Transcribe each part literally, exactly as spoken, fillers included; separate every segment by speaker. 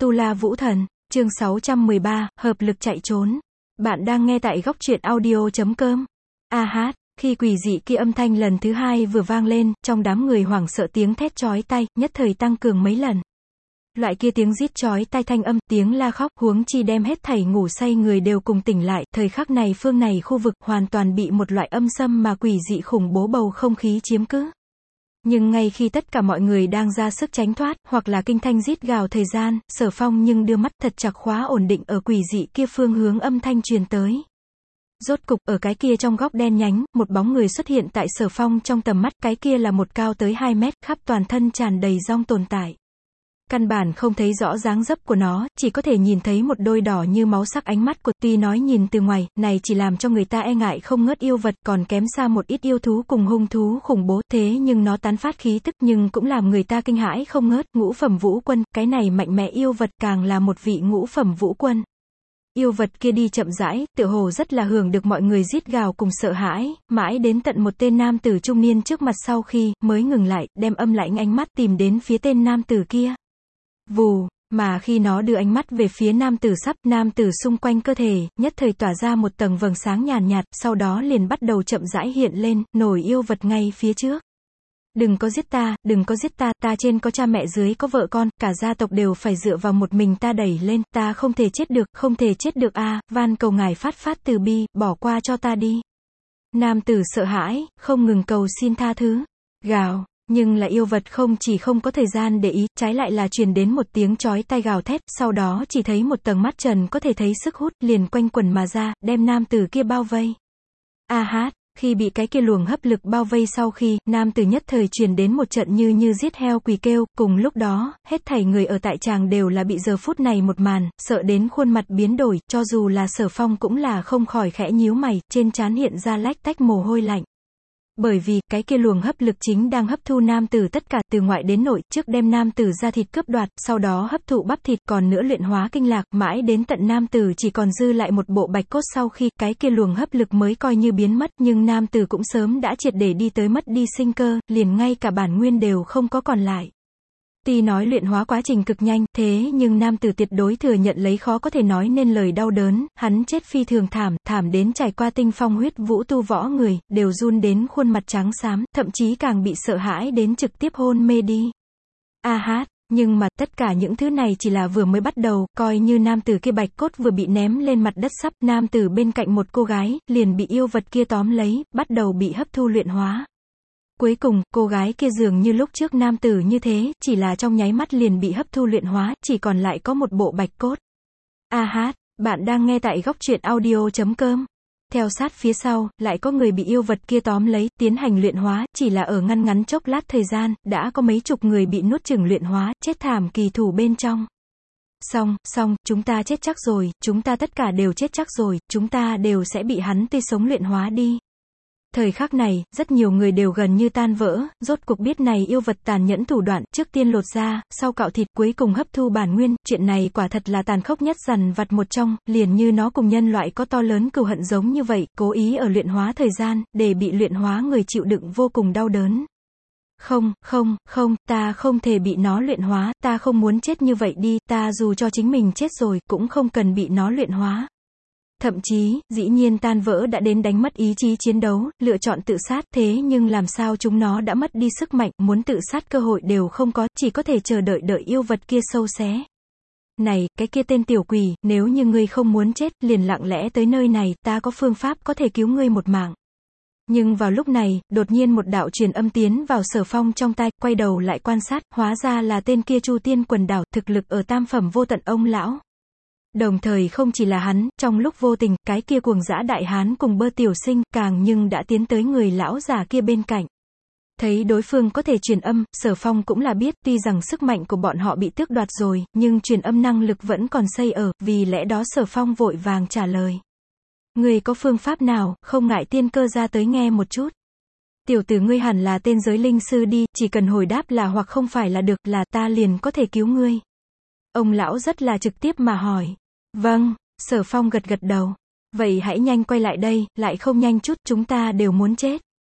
Speaker 1: Tu La Vũ Thần, chương sáu trăm mười ba, hợp lực chạy trốn. Bạn đang nghe tại góc truyện audio chấm com. A hát, khi quỷ dị kia âm thanh lần thứ hai vừa vang lên, trong đám người hoảng sợ tiếng thét chói tai, nhất thời tăng cường mấy lần. Loại kia tiếng rít chói tai thanh âm, tiếng la khóc, huống chi đem hết thảy ngủ say người đều cùng tỉnh lại, thời khắc này phương này khu vực hoàn toàn bị một loại âm xâm mà quỷ dị khủng bố bầu không khí chiếm cứ. Nhưng ngay khi tất cả mọi người đang ra sức tránh thoát, hoặc là kinh thanh rít gào thời gian, Sở Phong nhưng đưa mắt thật chặt khóa ổn định ở quỷ dị kia phương hướng âm thanh truyền tới. Rốt cục, ở cái kia trong góc đen nhánh, một bóng người xuất hiện tại Sở Phong trong tầm mắt, cái kia là một cao tới hai mét, khắp toàn thân tràn đầy giong tồn tại. Căn bản không thấy rõ dáng dấp của nó, chỉ có thể nhìn thấy một đôi đỏ như máu sắc ánh mắt của, tuy nói nhìn từ ngoài, này chỉ làm cho người ta e ngại không ngớt yêu vật, còn kém xa một ít yêu thú cùng hung thú khủng bố, thế nhưng nó tán phát khí tức nhưng cũng làm người ta kinh hãi không ngớt, ngũ phẩm vũ quân, cái này mạnh mẽ yêu vật càng là một vị ngũ phẩm vũ quân. Yêu vật kia đi chậm rãi, tựa hồ rất là hưởng được mọi người rít gào cùng sợ hãi, mãi đến tận một tên nam tử trung niên trước mặt sau khi, mới ngừng lại, đem âm lãnh ánh mắt tìm đến phía tên nam tử kia. Vù, mà khi nó đưa ánh mắt về phía nam tử sắp, nam tử xung quanh cơ thể, nhất thời tỏa ra một tầng vầng sáng nhàn nhạt, sau đó liền bắt đầu chậm rãi hiện lên, nổi yêu vật ngay phía trước. Đừng có giết ta, đừng có giết ta, ta trên có cha mẹ dưới có vợ con, cả gia tộc đều phải dựa vào một mình ta đẩy lên, ta không thể chết được, không thể chết được a, van cầu ngài phát phát từ bi, bỏ qua cho ta đi. Nam tử sợ hãi, không ngừng cầu xin tha thứ. Gào. Nhưng là yêu vật không chỉ không có thời gian để ý, trái lại là truyền đến một tiếng chói tai gào thét, sau đó chỉ thấy một tầng mắt trần có thể thấy sức hút, liền quanh quẩn mà ra, đem nam tử kia bao vây. A hát, khi bị cái kia luồng hấp lực bao vây sau khi, nam tử nhất thời truyền đến một trận như như giết heo quỳ kêu, cùng lúc đó, hết thảy người ở tại tràng đều là bị giờ phút này một màn, sợ đến khuôn mặt biến đổi, cho dù là Sở Phong cũng là không khỏi khẽ nhíu mày, trên trán hiện ra lách tách mồ hôi lạnh. Bởi vì, cái kia luồng hấp lực chính đang hấp thu nam tử tất cả, từ ngoại đến nội, trước đem nam tử ra thịt cướp đoạt, sau đó hấp thụ bắp thịt, còn nữa luyện hóa kinh lạc, mãi đến tận nam tử chỉ còn dư lại một bộ bạch cốt sau khi, cái kia luồng hấp lực mới coi như biến mất, nhưng nam tử cũng sớm đã triệt để đi tới mất đi sinh cơ, liền ngay cả bản nguyên đều không có còn lại. Tuy nói luyện hóa quá trình cực nhanh, thế nhưng nam tử tuyệt đối thừa nhận lấy khó có thể nói nên lời đau đớn, hắn chết phi thường thảm, thảm đến trải qua tinh phong huyết vũ tu võ người, đều run đến khuôn mặt trắng xám, thậm chí càng bị sợ hãi đến trực tiếp hôn mê đi. A hát, nhưng mà, tất cả những thứ này chỉ là vừa mới bắt đầu, coi như nam tử kia bạch cốt vừa bị ném lên mặt đất sắp, nam tử bên cạnh một cô gái, liền bị yêu vật kia tóm lấy, bắt đầu bị hấp thu luyện hóa. Cuối cùng, cô gái kia dường như lúc trước nam tử như thế, chỉ là trong nháy mắt liền bị hấp thu luyện hóa, chỉ còn lại có một bộ bạch cốt. A hát, bạn đang nghe tại góc truyện audio chấm com. Theo sát phía sau, lại có người bị yêu vật kia tóm lấy, tiến hành luyện hóa, chỉ là ở ngăn ngắn chốc lát thời gian, đã có mấy chục người bị nuốt chửng luyện hóa, chết thảm kỳ thủ bên trong. Xong, xong, chúng ta chết chắc rồi, chúng ta tất cả đều chết chắc rồi, chúng ta đều sẽ bị hắn tươi sống luyện hóa đi. Thời khắc này, rất nhiều người đều gần như tan vỡ, rốt cuộc biết này yêu vật tàn nhẫn thủ đoạn, trước tiên lột da, sau cạo thịt, cuối cùng hấp thu bản nguyên, chuyện này quả thật là tàn khốc nhất dằn vặt một trong, liền như nó cùng nhân loại có to lớn cừu hận giống như vậy, cố ý ở luyện hóa thời gian, để bị luyện hóa người chịu đựng vô cùng đau đớn. Không, không, không, ta không thể bị nó luyện hóa, ta không muốn chết như vậy đi, ta dù cho chính mình chết rồi, cũng không cần bị nó luyện hóa. Thậm chí, dĩ nhiên tan vỡ đã đến đánh mất ý chí chiến đấu, lựa chọn tự sát, thế nhưng làm sao chúng nó đã mất đi sức mạnh, muốn tự sát cơ hội đều không có, chỉ có thể chờ đợi đợi yêu vật kia sâu xé. Này, cái kia tên tiểu quỷ, nếu như ngươi không muốn chết, liền lặng lẽ tới nơi này, ta có phương pháp có thể cứu ngươi một mạng. Nhưng vào lúc này, đột nhiên một đạo truyền âm tiến vào Sở Phong trong tai, quay đầu lại quan sát, hóa ra là tên kia Chu Tiên Quần Đảo, thực lực ở tam phẩm vô tận ông lão. Đồng thời không chỉ là hắn, trong lúc vô tình, cái kia cuồng dã đại hán cùng Bơ tiểu sinh, càng nhưng đã tiến tới người lão già kia bên cạnh. Thấy đối phương có thể truyền âm, Sở Phong cũng là biết, tuy rằng sức mạnh của bọn họ bị tước đoạt rồi, nhưng truyền âm năng lực vẫn còn xây ở, vì lẽ đó Sở Phong vội vàng trả lời. Người có phương pháp nào, không ngại tiên cơ ra tới nghe một chút. Tiểu tử ngươi hẳn là tên giới linh sư đi, chỉ cần hồi đáp là hoặc không phải là được, là ta liền có thể cứu ngươi. Ông lão rất là trực tiếp mà hỏi. Vâng, Sở Phong gật gật đầu. Vậy hãy nhanh quay lại đây, lại không nhanh chút, chúng ta đều muốn chết.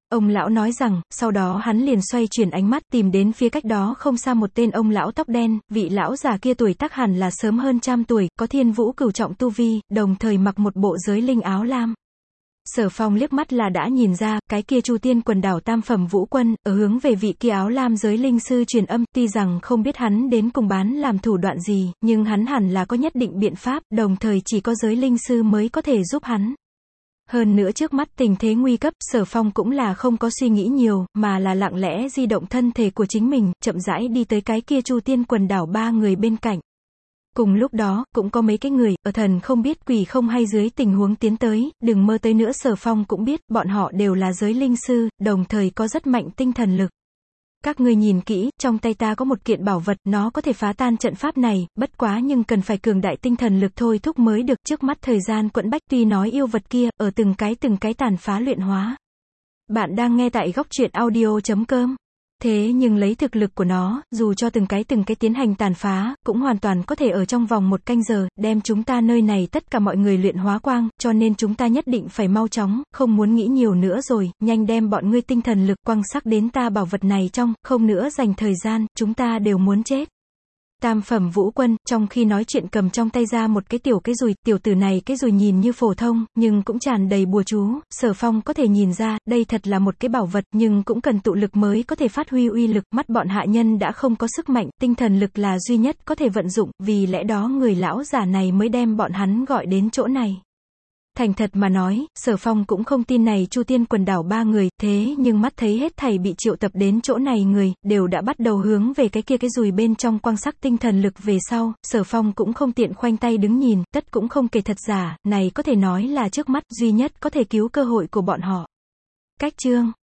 Speaker 1: Ông lão nói rằng, sau đó hắn liền xoay chuyển ánh mắt tìm đến phía cách đó không xa một tên ông lão tóc đen, vị lão già kia tuổi tác hẳn là sớm hơn trăm tuổi, có thiên vũ cửu trọng tu vi, đồng thời mặc một bộ giới linh áo lam. Sở Phong liếc mắt là đã nhìn ra, cái kia Chu Tiên quần đảo tam phẩm vũ quân, ở hướng về vị kia áo lam giới linh sư truyền âm, tuy rằng không biết hắn đến cùng bán làm thủ đoạn gì, nhưng hắn hẳn là có nhất định biện pháp, đồng thời chỉ có giới linh sư mới có thể giúp hắn. Hơn nữa trước mắt tình thế nguy cấp, Sở Phong cũng là không có suy nghĩ nhiều, mà là lặng lẽ di động thân thể của chính mình, chậm rãi đi tới cái kia Chu Tiên quần đảo ba người bên cạnh. Cùng lúc đó, cũng có mấy cái người, ở thần không biết quỷ không hay dưới tình huống tiến tới, đừng mơ tới nữa. Sở Phong cũng biết, bọn họ đều là giới linh sư, đồng thời có rất mạnh tinh thần lực. Các ngươi nhìn kỹ, trong tay ta có một kiện bảo vật, nó có thể phá tan trận pháp này, bất quá nhưng cần phải cường đại tinh thần lực thôi thúc mới được. Trước mắt thời gian quẫn bách, tuy nói yêu vật kia, ở từng cái từng cái tàn phá luyện hóa. Bạn đang nghe tại góc truyện audio chấm com. Thế nhưng lấy thực lực của nó, dù cho từng cái từng cái tiến hành tàn phá, cũng hoàn toàn có thể ở trong vòng một canh giờ, đem chúng ta nơi này tất cả mọi người luyện hóa quang, cho nên chúng ta nhất định phải mau chóng, không muốn nghĩ nhiều nữa rồi, nhanh đem bọn ngươi tinh thần lực quang sắc đến ta bảo vật này trong, không nữa dành thời gian, chúng ta đều muốn chết. Tam phẩm vũ quân, trong khi nói chuyện cầm trong tay ra một cái tiểu cái dùi, tiểu tử này cái dùi nhìn như phổ thông, nhưng cũng tràn đầy bùa chú, Sở Phong có thể nhìn ra, đây thật là một cái bảo vật, nhưng cũng cần tụ lực mới có thể phát huy uy lực, mắt bọn hạ nhân đã không có sức mạnh, tinh thần lực là duy nhất có thể vận dụng, vì lẽ đó người lão già này mới đem bọn hắn gọi đến chỗ này. Thành thật mà nói, Sở Phong cũng không tin này Chu Tiên quần đảo ba người, thế nhưng mắt thấy hết thảy bị triệu tập đến chỗ này người, đều đã bắt đầu hướng về cái kia cái dùi bên trong quang sắc tinh thần lực về sau, Sở Phong cũng không tiện khoanh tay đứng nhìn, tất cũng không kể thật giả, này có thể nói là trước mắt duy nhất có thể cứu cơ hội của bọn họ. Cách chương